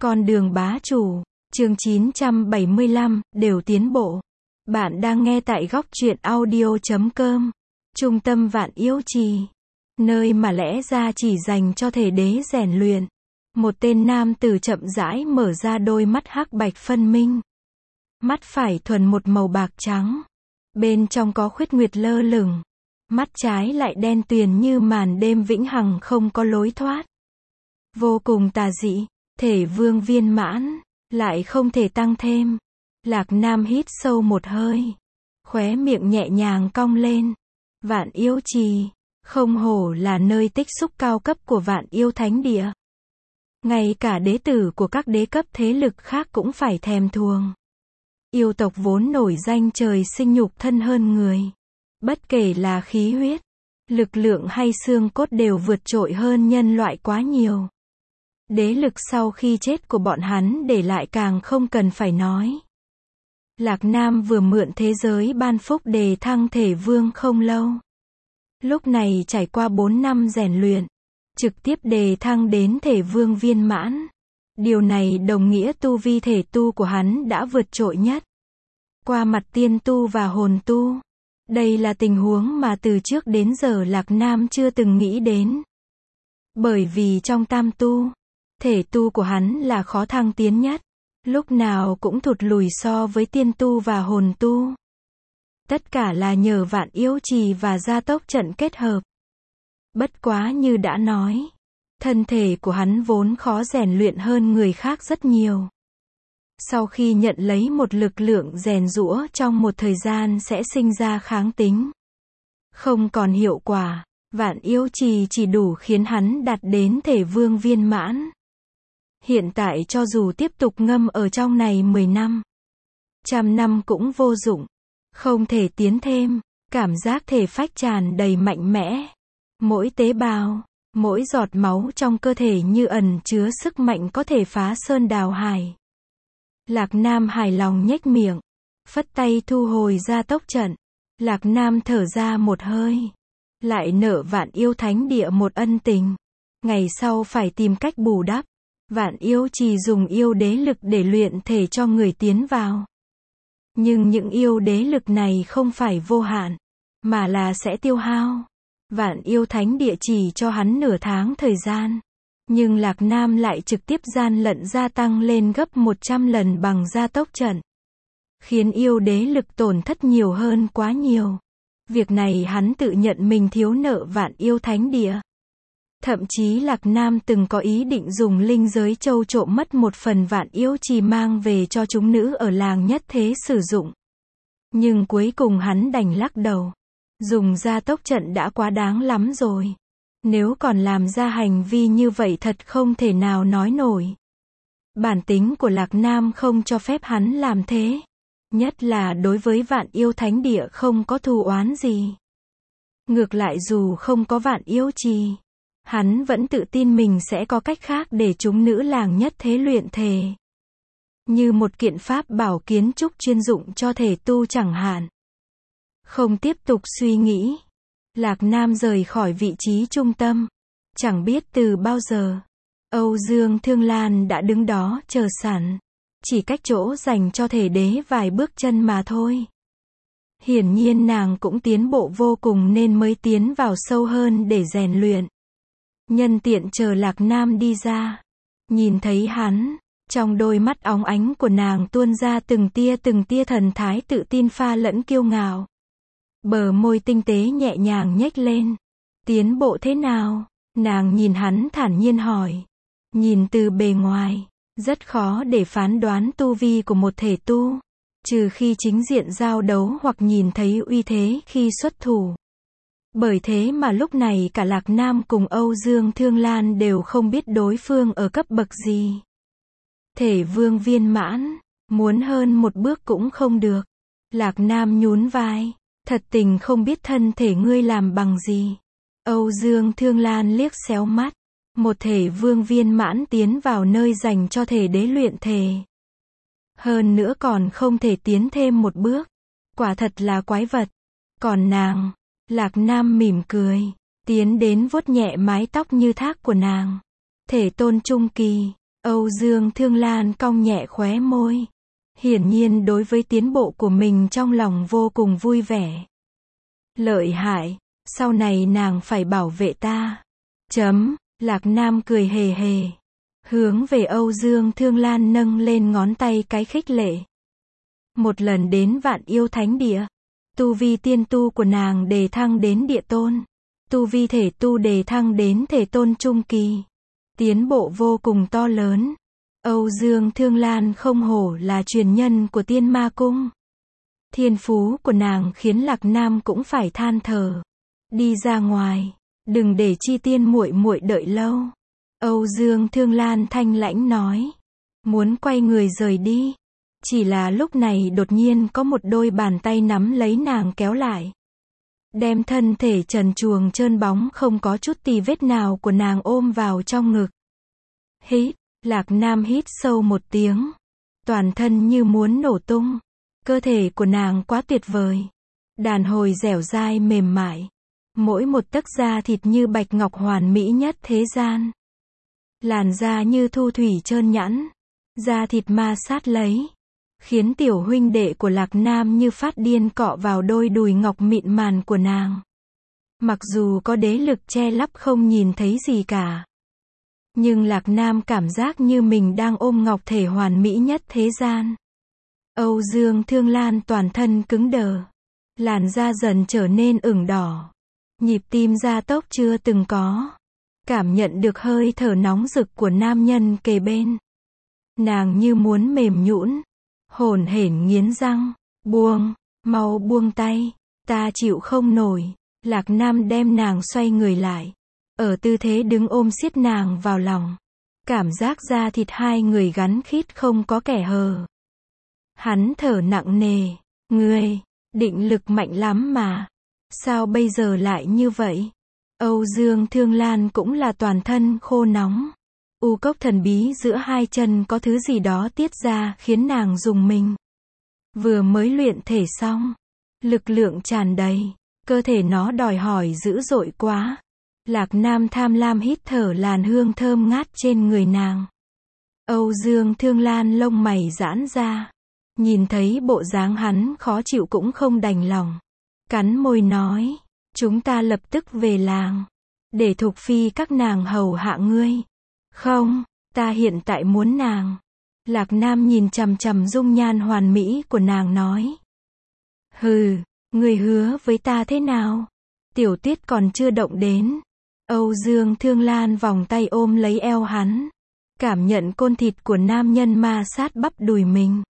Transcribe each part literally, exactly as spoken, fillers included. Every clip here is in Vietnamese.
Con đường bá chủ, chương chín trăm bảy mươi lăm, đều tiến bộ. Bạn đang nghe tại góc truyện audio chấm com, trung tâm Vạn Yêu Trì, nơi mà lẽ ra chỉ dành cho thể đế rèn luyện. Một tên nam tử chậm rãi mở ra đôi mắt hắc bạch phân minh. Mắt phải thuần một màu bạc trắng, bên trong có khuyết nguyệt lơ lửng. Mắt trái lại đen tuyền như màn đêm vĩnh hằng không có lối thoát. Vô cùng tà dị, thể vương viên mãn, lại không thể tăng thêm. Lạc Nam hít sâu một hơi, khóe miệng nhẹ nhàng cong lên. Vạn Yêu Trì, không hổ là nơi tích xúc cao cấp của Vạn Yêu Thánh Địa. Ngay cả đế tử của các đế cấp thế lực khác cũng phải thèm thuồng. Yêu tộc vốn nổi danh trời sinh nhục thân hơn người. Bất kể là khí huyết, lực lượng hay xương cốt đều vượt trội hơn nhân loại quá nhiều. Đế lực sau khi chết của bọn hắn để lại càng không cần phải nói. Lạc Nam vừa mượn thế giới ban phúc đề thăng thể vương không lâu. Lúc này trải qua bốn năm rèn luyện, trực tiếp đề thăng đến thể vương viên mãn. Điều này đồng nghĩa tu vi thể tu của hắn đã vượt trội nhất qua mặt tiên tu và hồn tu. Đây là tình huống mà từ trước đến giờ Lạc Nam chưa từng nghĩ đến. Bởi vì trong tam tu, thể tu của hắn là khó thăng tiến nhất, lúc nào cũng thụt lùi so với tiên tu và hồn tu. Tất cả là nhờ Vạn Yêu Trì và gia tốc trận kết hợp. Bất quá như đã nói, thân thể của hắn vốn khó rèn luyện hơn người khác rất nhiều. Sau khi nhận lấy một lực lượng rèn giũa trong một thời gian sẽ sinh ra kháng tính. Không còn hiệu quả, Vạn Yêu Trì chỉ đủ khiến hắn đạt đến thể vương viên mãn. Hiện tại cho dù tiếp tục ngâm ở trong này mười năm, trăm năm cũng vô dụng. Không thể tiến thêm, cảm giác thể phách tràn đầy mạnh mẽ. Mỗi tế bào, mỗi giọt máu trong cơ thể như ẩn chứa sức mạnh có thể phá sơn đào hải. Lạc Nam hài lòng nhếch miệng, phất tay thu hồi gia tốc trận. Lạc Nam thở ra một hơi, lại nợ Vạn Yêu Thánh Địa một ân tình. Ngày sau phải tìm cách bù đắp. Vạn Yêu Trì dùng yêu đế lực để luyện thể cho người tiến vào. Nhưng những yêu đế lực này không phải vô hạn, mà là sẽ tiêu hao. Vạn Yêu Thánh Địa chỉ cho hắn nửa tháng thời gian. Nhưng Lạc Nam lại trực tiếp gian lận gia tăng lên gấp một trăm lần bằng gia tốc trận. Khiến yêu đế lực tổn thất nhiều hơn quá nhiều. Việc này hắn tự nhận mình thiếu nợ Vạn Yêu Thánh Địa. Thậm chí Lạc Nam từng có ý định dùng linh giới châu trộm mất một phần Vạn Yêu Trì mang về cho chúng nữ ở làng nhất thế sử dụng. Nhưng cuối cùng hắn đành lắc đầu. Dùng gia tốc trận đã quá đáng lắm rồi. Nếu còn làm ra hành vi như vậy thật không thể nào nói nổi. Bản tính của Lạc Nam không cho phép hắn làm thế. Nhất là đối với Vạn Yêu Thánh Địa không có thù oán gì. Ngược lại dù không có Vạn Yêu Trì, hắn vẫn tự tin mình sẽ có cách khác để chúng nữ làng nhất thế luyện thể. Như một kiện pháp bảo kiến trúc chuyên dụng cho thể tu chẳng hạn. Không tiếp tục suy nghĩ, Lạc Nam rời khỏi vị trí trung tâm. Chẳng biết từ bao giờ, Âu Dương Thương Lan đã đứng đó chờ sẵn. Chỉ cách chỗ dành cho thể đế vài bước chân mà thôi. Hiển nhiên nàng cũng tiến bộ vô cùng nên mới tiến vào sâu hơn để rèn luyện. Nhân tiện chờ Lạc Nam đi ra, nhìn thấy hắn, trong đôi mắt óng ánh của nàng tuôn ra từng tia từng tia thần thái tự tin pha lẫn kiêu ngạo. Bờ môi tinh tế nhẹ nhàng nhếch lên. Tiến bộ thế nào? Nàng nhìn hắn thản nhiên hỏi. Nhìn từ bề ngoài, rất khó để phán đoán tu vi của một thể tu, trừ khi chính diện giao đấu hoặc nhìn thấy uy thế khi xuất thủ. Bởi thế mà lúc này cả Lạc Nam cùng Âu Dương Thương Lan đều không biết đối phương ở cấp bậc gì. Thể vương viên mãn, muốn hơn một bước cũng không được. Lạc Nam nhún vai, thật tình không biết thân thể ngươi làm bằng gì. Âu Dương Thương Lan liếc xéo mắt, một thể vương viên mãn tiến vào nơi dành cho thể đế luyện thể. Hơn nữa còn không thể tiến thêm một bước. Quả thật là quái vật. Còn nàng, Lạc Nam mỉm cười, tiến đến vuốt nhẹ mái tóc như thác của nàng. Thể tôn trung kỳ, Âu Dương Thương Lan cong nhẹ khóe môi. Hiển nhiên đối với tiến bộ của mình trong lòng vô cùng vui vẻ. Lợi hại, sau này nàng phải bảo vệ ta. Chấm, Lạc Nam cười hề hề. Hướng về Âu Dương Thương Lan nâng lên ngón tay cái khích lệ. Một lần đến Vạn Yêu Thánh Địa, tu vi tiên tu của nàng đề thăng đến địa tôn. Tu vi thể tu đề thăng đến thể tôn trung kỳ. Tiến bộ vô cùng to lớn. Âu Dương Thương Lan không hổ là truyền nhân của Tiên Ma Cung. Thiên phú của nàng khiến Lạc Nam cũng phải than thở. Đi ra ngoài, đừng để Chi Tiên muội muội đợi lâu. Âu Dương Thương Lan thanh lãnh nói. Muốn quay người rời đi. Chỉ là lúc này đột nhiên có một đôi bàn tay nắm lấy nàng kéo lại. Đem thân thể trần truồng trơn bóng không có chút tì vết nào của nàng ôm vào trong ngực. Hít, Lạc Nam hít sâu một tiếng. Toàn thân như muốn nổ tung. Cơ thể của nàng quá tuyệt vời. Đàn hồi dẻo dai mềm mại. Mỗi một tấc da thịt như bạch ngọc hoàn mỹ nhất thế gian. Làn da như thu thủy trơn nhẵn. Da thịt ma sát lấy. Khiến tiểu huynh đệ của Lạc Nam như phát điên cọ vào đôi đùi ngọc mịn màn của nàng. Mặc dù có đế lực che lấp không nhìn thấy gì cả. Nhưng Lạc Nam cảm giác như mình đang ôm ngọc thể hoàn mỹ nhất thế gian. Âu Dương Thương Lan toàn thân cứng đờ. Làn da dần trở nên ửng đỏ. Nhịp tim gia tốc chưa từng có. Cảm nhận được hơi thở nóng rực của nam nhân kề bên. Nàng như muốn mềm nhũn. Hổn hển nghiến răng. Buông, mau buông tay. Ta chịu không nổi. Lạc Nam đem nàng xoay người lại. Ở tư thế đứng ôm siết nàng vào lòng. Cảm giác da thịt hai người gắn khít không có kẻ hờ. Hắn thở nặng nề. Ngươi, định lực mạnh lắm mà. Sao bây giờ lại như vậy? Âu Dương Thương Lan cũng là toàn thân khô nóng. U cốc thần bí giữa hai chân có thứ gì đó tiết ra khiến nàng rùng mình. Vừa mới luyện thể xong. Lực lượng tràn đầy. Cơ thể nó đòi hỏi dữ dội quá. Lạc Nam tham lam hít thở làn hương thơm ngát trên người nàng. Âu Dương Thương Lan lông mày giãn ra. Nhìn thấy bộ dáng hắn khó chịu cũng không đành lòng. Cắn môi nói. Chúng ta lập tức về làng. Để Thục Phi các nàng hầu hạ ngươi. Không, ta hiện tại muốn nàng. Lạc Nam nhìn chằm chằm dung nhan hoàn mỹ của nàng nói. Hừ, ngươi hứa với ta thế nào? Tiểu Tuyết còn chưa động đến. Âu Dương Thương Lan vòng tay ôm lấy eo hắn. Cảm nhận côn thịt của nam nhân ma sát bắp đùi mình.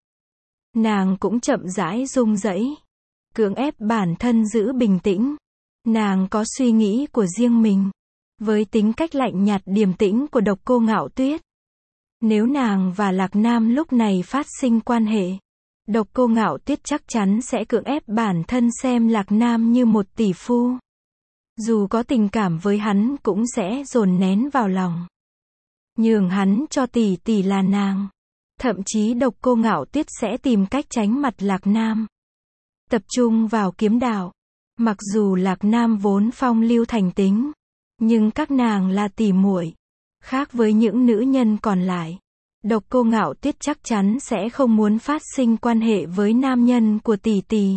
Nàng cũng chậm rãi rung rẩy. Cưỡng ép bản thân giữ bình tĩnh. Nàng có suy nghĩ của riêng mình. Với tính cách lạnh nhạt điềm tĩnh của Độc Cô Ngạo Tuyết. Nếu nàng và Lạc Nam lúc này phát sinh quan hệ. Độc Cô Ngạo Tuyết chắc chắn sẽ cưỡng ép bản thân xem Lạc Nam như một tỷ phu. Dù có tình cảm với hắn cũng sẽ dồn nén vào lòng. Nhường hắn cho tỷ tỷ là nàng. Thậm chí Độc Cô Ngạo Tuyết sẽ tìm cách tránh mặt Lạc Nam. Tập trung vào kiếm đạo. Mặc dù Lạc Nam vốn phong lưu thành tính. Nhưng các nàng là tỷ muội. Khác với những nữ nhân còn lại. Độc Cô Ngạo Tuyết chắc chắn sẽ không muốn phát sinh quan hệ với nam nhân của tỷ tỷ.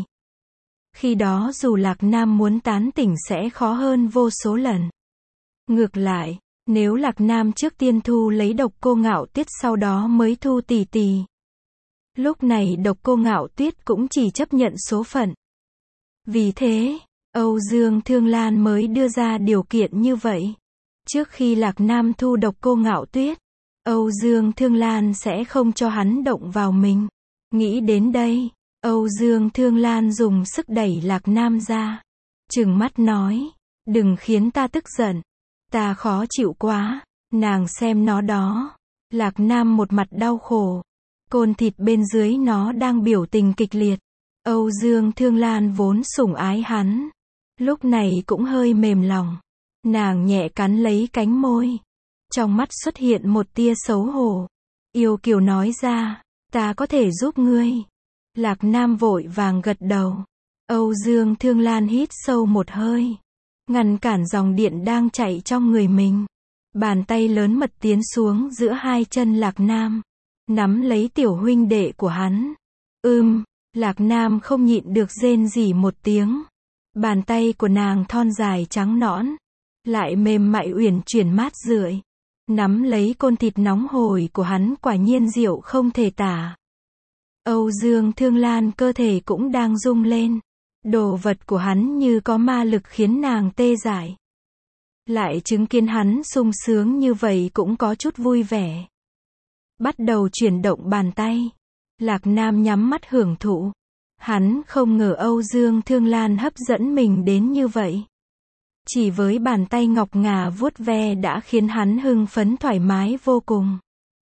Khi đó dù Lạc Nam muốn tán tỉnh sẽ khó hơn vô số lần. Ngược lại, nếu Lạc Nam trước tiên thu lấy Độc Cô Ngạo Tuyết sau đó mới thu tỷ tỷ. Lúc này Độc Cô Ngạo Tuyết cũng chỉ chấp nhận số phận. Vì thế, Âu Dương Thương Lan mới đưa ra điều kiện như vậy. Trước khi Lạc Nam thu Độc Cô Ngạo Tuyết, Âu Dương Thương Lan sẽ không cho hắn động vào mình. Nghĩ đến đây, Âu Dương Thương Lan dùng sức đẩy Lạc Nam ra. Trừng mắt nói, đừng khiến ta tức giận. Ta khó chịu quá, nàng xem nó đó. Lạc Nam một mặt đau khổ. Côn thịt bên dưới nó đang biểu tình kịch liệt. Âu Dương Thương Lan vốn sủng ái hắn. Lúc này cũng hơi mềm lòng. Nàng nhẹ cắn lấy cánh môi. Trong mắt xuất hiện một tia xấu hổ. Yêu kiều nói ra, ta có thể giúp ngươi. Lạc Nam vội vàng gật đầu. Âu Dương Thương Lan hít sâu một hơi. Ngăn cản dòng điện đang chạy trong người mình. Bàn tay lớn mật tiến xuống giữa hai chân Lạc Nam, nắm lấy tiểu huynh đệ của hắn. Ưm, Lạc Nam không nhịn được rên rỉ một tiếng. Bàn tay của nàng thon dài trắng nõn, lại mềm mại uyển chuyển mát rượi, nắm lấy côn thịt nóng hổi của hắn quả nhiên diệu không thể tả. Âu Dương Thương Lan cơ thể cũng đang rung lên. Đồ vật của hắn như có ma lực khiến nàng tê dại. Lại chứng kiến hắn sung sướng như vậy cũng có chút vui vẻ. Bắt đầu chuyển động bàn tay. Lạc Nam nhắm mắt hưởng thụ. Hắn không ngờ Âu Dương Thương Lan hấp dẫn mình đến như vậy. Chỉ với bàn tay ngọc ngà vuốt ve đã khiến hắn hưng phấn thoải mái vô cùng.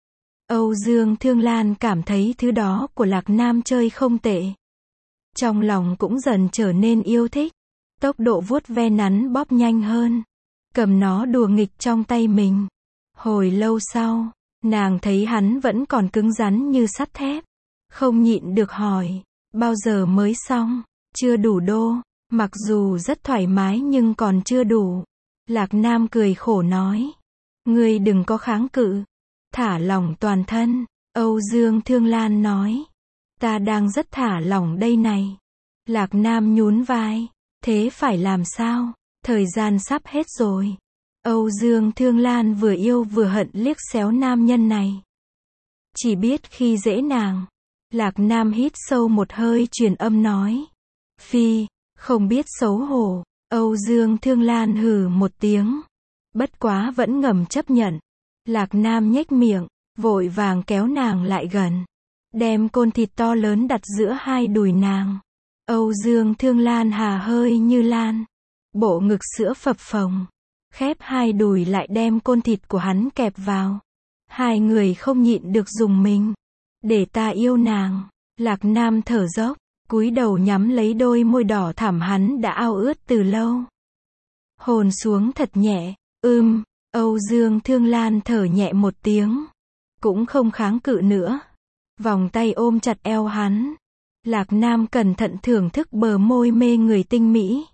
Âu Dương Thương Lan cảm thấy thứ đó của Lạc Nam chơi không tệ. Trong lòng cũng dần trở nên yêu thích. Tốc độ vuốt ve nắn bóp nhanh hơn. Cầm nó đùa nghịch trong tay mình. Hồi lâu sau, nàng thấy hắn vẫn còn cứng rắn như sắt thép. Không nhịn được hỏi, bao giờ mới xong? Chưa đủ đô. Mặc dù rất thoải mái nhưng còn chưa đủ. Lạc Nam cười khổ nói. Ngươi đừng có kháng cự. Thả lỏng toàn thân. Âu Dương Thương Lan nói. Ta đang rất thả lỏng đây này. Lạc Nam nhún vai. Thế phải làm sao? Thời gian sắp hết rồi. Âu Dương Thương Lan vừa yêu vừa hận liếc xéo nam nhân này. Chỉ biết khi dễ nàng. Lạc Nam hít sâu một hơi truyền âm nói. Phi, không biết xấu hổ. Âu Dương Thương Lan hừ một tiếng. Bất quá vẫn ngầm chấp nhận. Lạc Nam nhếch miệng, vội vàng kéo nàng lại gần. Đem côn thịt to lớn đặt giữa hai đùi nàng. Âu Dương Thương Lan hà hơi như lan. Bộ ngực sữa phập phồng. Khép hai đùi lại đem côn thịt của hắn kẹp vào. Hai người không nhịn được dùng mình. Để ta yêu nàng. Lạc Nam thở dốc, cúi đầu nhắm lấy đôi môi đỏ thẳm hắn đã ao ước từ lâu. Hôn xuống thật nhẹ. Ưm, Âu Dương Thương Lan thở nhẹ một tiếng. Cũng không kháng cự nữa. Vòng tay ôm chặt eo hắn. Lạc Nam cẩn thận thưởng thức bờ môi mê người tinh mỹ.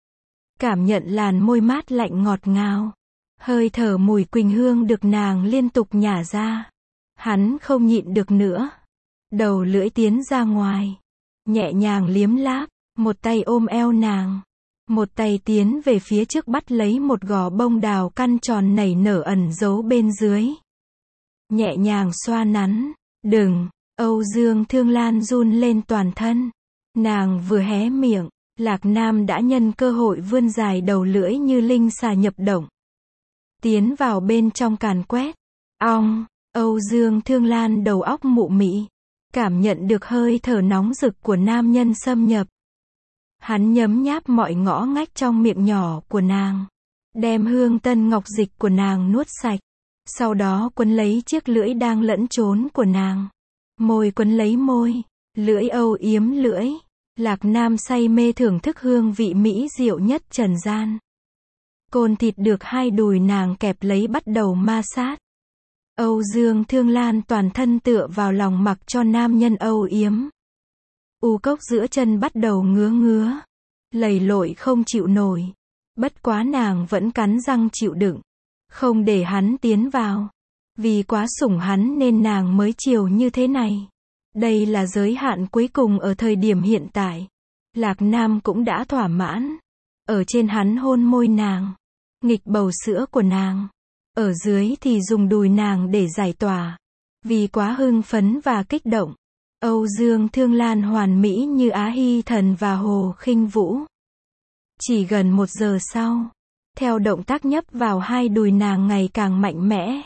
Cảm nhận làn môi mát lạnh ngọt ngào. Hơi thở mùi quỳnh hương được nàng liên tục nhả ra. Hắn không nhịn được nữa. Đầu lưỡi tiến ra ngoài. Nhẹ nhàng liếm láp. Một tay ôm eo nàng. Một tay tiến về phía trước bắt lấy một gò bông đào căn tròn nảy nở ẩn giấu bên dưới. Nhẹ nhàng xoa nắn. Đừng. Âu Dương Thương Lan run lên toàn thân. Nàng vừa hé miệng. Lạc Nam đã nhân cơ hội vươn dài đầu lưỡi như linh xà nhập động. Tiến vào bên trong càn quét. Ong. Âu Dương Thương Lan đầu óc mụ mị. Cảm nhận được hơi thở nóng rực của nam nhân xâm nhập. Hắn nhấm nháp mọi ngõ ngách trong miệng nhỏ của nàng. Đem hương tân ngọc dịch của nàng nuốt sạch. Sau đó quấn lấy chiếc lưỡi đang lẫn trốn của nàng. Môi quấn lấy môi. Lưỡi âu yếm lưỡi. Lạc Nam say mê thưởng thức hương vị mỹ diệu nhất trần gian. Côn thịt được hai đùi nàng kẹp lấy bắt đầu ma sát. Âu Dương Thương Lan toàn thân tựa vào lòng mặc cho nam nhân âu yếm. U cốc giữa chân bắt đầu ngứa ngứa. Lầy lội không chịu nổi. Bất quá nàng vẫn cắn răng chịu đựng. Không để hắn tiến vào. Vì quá sủng hắn nên nàng mới chiều như thế này. Đây là giới hạn cuối cùng ở thời điểm hiện tại. Lạc Nam cũng đã thỏa mãn. Ở trên hắn hôn môi nàng. Nghịch bầu sữa của nàng. Ở dưới thì dùng đùi nàng để giải tỏa. Vì quá hưng phấn và kích động. Âu Dương Thương Lan hoàn mỹ như Á Hy Thần và Hồ Khinh Vũ. Chỉ gần một giờ sau. Theo động tác nhấp vào hai đùi nàng ngày càng mạnh mẽ.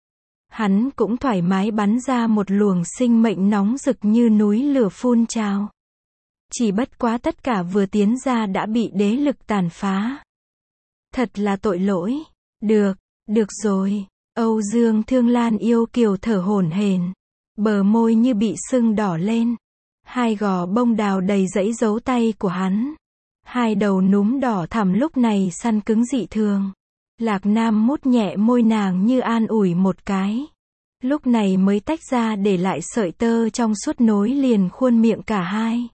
Hắn cũng thoải mái bắn ra một luồng sinh mệnh nóng rực như núi lửa phun trào. Chỉ bất quá tất cả vừa tiến ra đã bị đế lực tàn phá. Thật là tội lỗi. Được, được rồi. Âu Dương Thương Lan yêu kiều thở hổn hển. Bờ môi như bị sưng đỏ lên. Hai gò bông đào đầy dãy dấu tay của hắn. Hai đầu núm đỏ thẳm lúc này săn cứng dị thường. Lạc Nam mút nhẹ môi nàng như an ủi một cái. Lúc này mới tách ra để lại sợi tơ trong suốt nối liền khuôn miệng cả hai.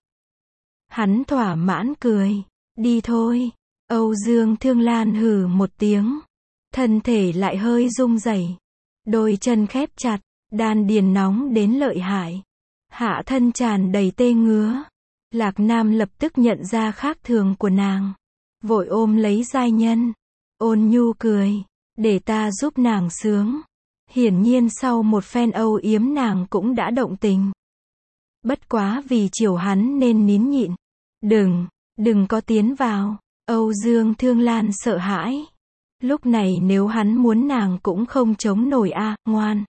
Hắn thỏa mãn cười. Đi thôi. Âu Dương Thương Lan hừ một tiếng. thân thể lại hơi rung rẩy, đôi chân khép chặt, đan điền nóng đến lợi hại, hạ thân tràn đầy tê ngứa. Lạc Nam lập tức nhận ra khác thường của nàng, vội ôm lấy giai nhân, ôn nhu cười, để ta giúp nàng sướng. Hiển nhiên sau một phen âu yếm nàng cũng đã động tình. Bất quá vì chiều hắn nên nín nhịn. Đừng, đừng có tiến vào. Âu Dương Thương Lan sợ hãi. Lúc này nếu hắn muốn nàng cũng không chống nổi a, à, ngoan.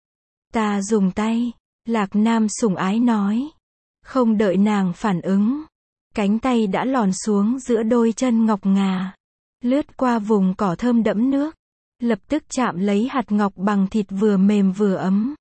Ta dùng tay. Lạc Nam sủng ái nói. Không đợi nàng phản ứng, cánh tay đã lòn xuống giữa đôi chân ngọc ngà, lướt qua vùng cỏ thơm đẫm nước, lập tức chạm lấy hạt ngọc bằng thịt vừa mềm vừa ấm.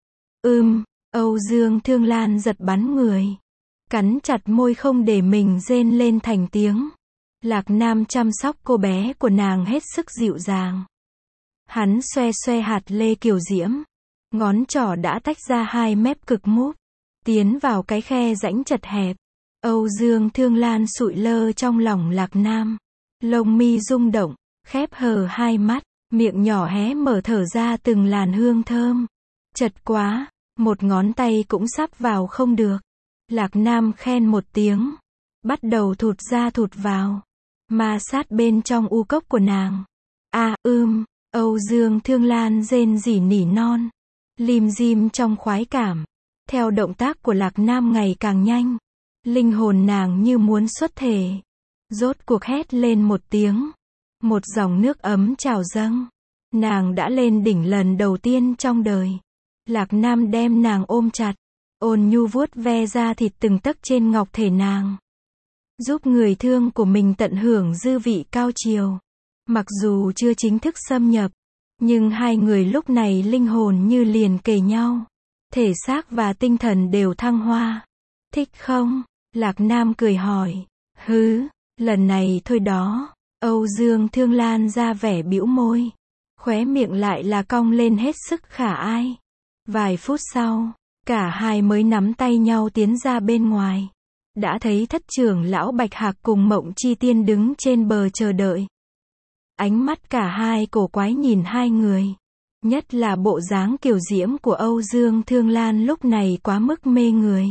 Ưm, Âu Dương Thương Lan giật bắn người, cắn chặt môi không để mình rên lên thành tiếng. Lạc Nam chăm sóc cô bé của nàng hết sức dịu dàng. Hắn xoe xoe hạt lê kiều diễm, ngón trỏ đã tách ra hai mép cực mút, tiến vào cái khe rãnh chật hẹp. Âu Dương Thương Lan sụi lơ trong lòng Lạc Nam, lông mi rung động, khép hờ hai mắt, miệng nhỏ hé mở thở ra từng làn hương thơm. Chật quá, một ngón tay cũng sắp vào không được. Lạc Nam khen một tiếng, bắt đầu thụt ra thụt vào, ma sát bên trong u cốc của nàng. A à, ưm, Âu Dương Thương Lan rên rỉ nỉ non, lim dim trong khoái cảm. Theo động tác của Lạc Nam ngày càng nhanh, linh hồn nàng như muốn xuất thể. Rốt cuộc hét lên một tiếng, một dòng nước ấm trào dâng. Nàng đã lên đỉnh lần đầu tiên trong đời. Lạc Nam đem nàng ôm chặt, ôn nhu vuốt ve da thịt từng tấc trên ngọc thể nàng, giúp người thương của mình tận hưởng dư vị cao chiều. Mặc dù chưa chính thức xâm nhập, nhưng hai người lúc này linh hồn như liền kề nhau. Thể xác và tinh thần đều thăng hoa. Thích không? Lạc Nam cười hỏi. Hứ, lần này thôi đó. Âu Dương Thương Lan ra vẻ bĩu môi, khóe miệng lại là cong lên hết sức khả ai. Vài phút sau, cả hai mới nắm tay nhau tiến ra bên ngoài. Đã thấy thất trưởng lão Bạch Hạc cùng Mộng Chi Tiên đứng trên bờ chờ đợi. Ánh mắt cả hai cổ quái nhìn hai người. Nhất là bộ dáng kiều diễm của Âu Dương Thương Lan lúc này quá mức mê người.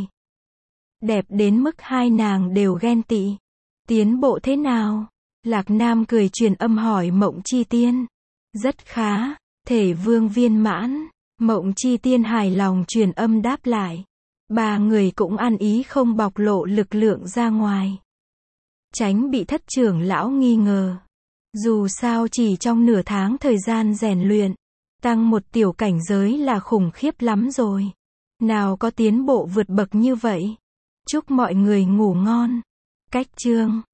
Đẹp đến mức hai nàng đều ghen tị. Tiến bộ thế nào? Lạc Nam cười truyền âm hỏi Mộng Chi Tiên. Rất khá, thể vương viên mãn. Mộng Chi Tiên hài lòng truyền âm đáp lại. Ba người cũng ăn ý không bộc lộ lực lượng ra ngoài, tránh bị thất trưởng lão nghi ngờ. Dù sao chỉ trong nửa tháng thời gian rèn luyện, tăng một tiểu cảnh giới là khủng khiếp lắm rồi. Nào có tiến bộ vượt bậc như vậy. Chúc mọi người ngủ ngon. Cách chương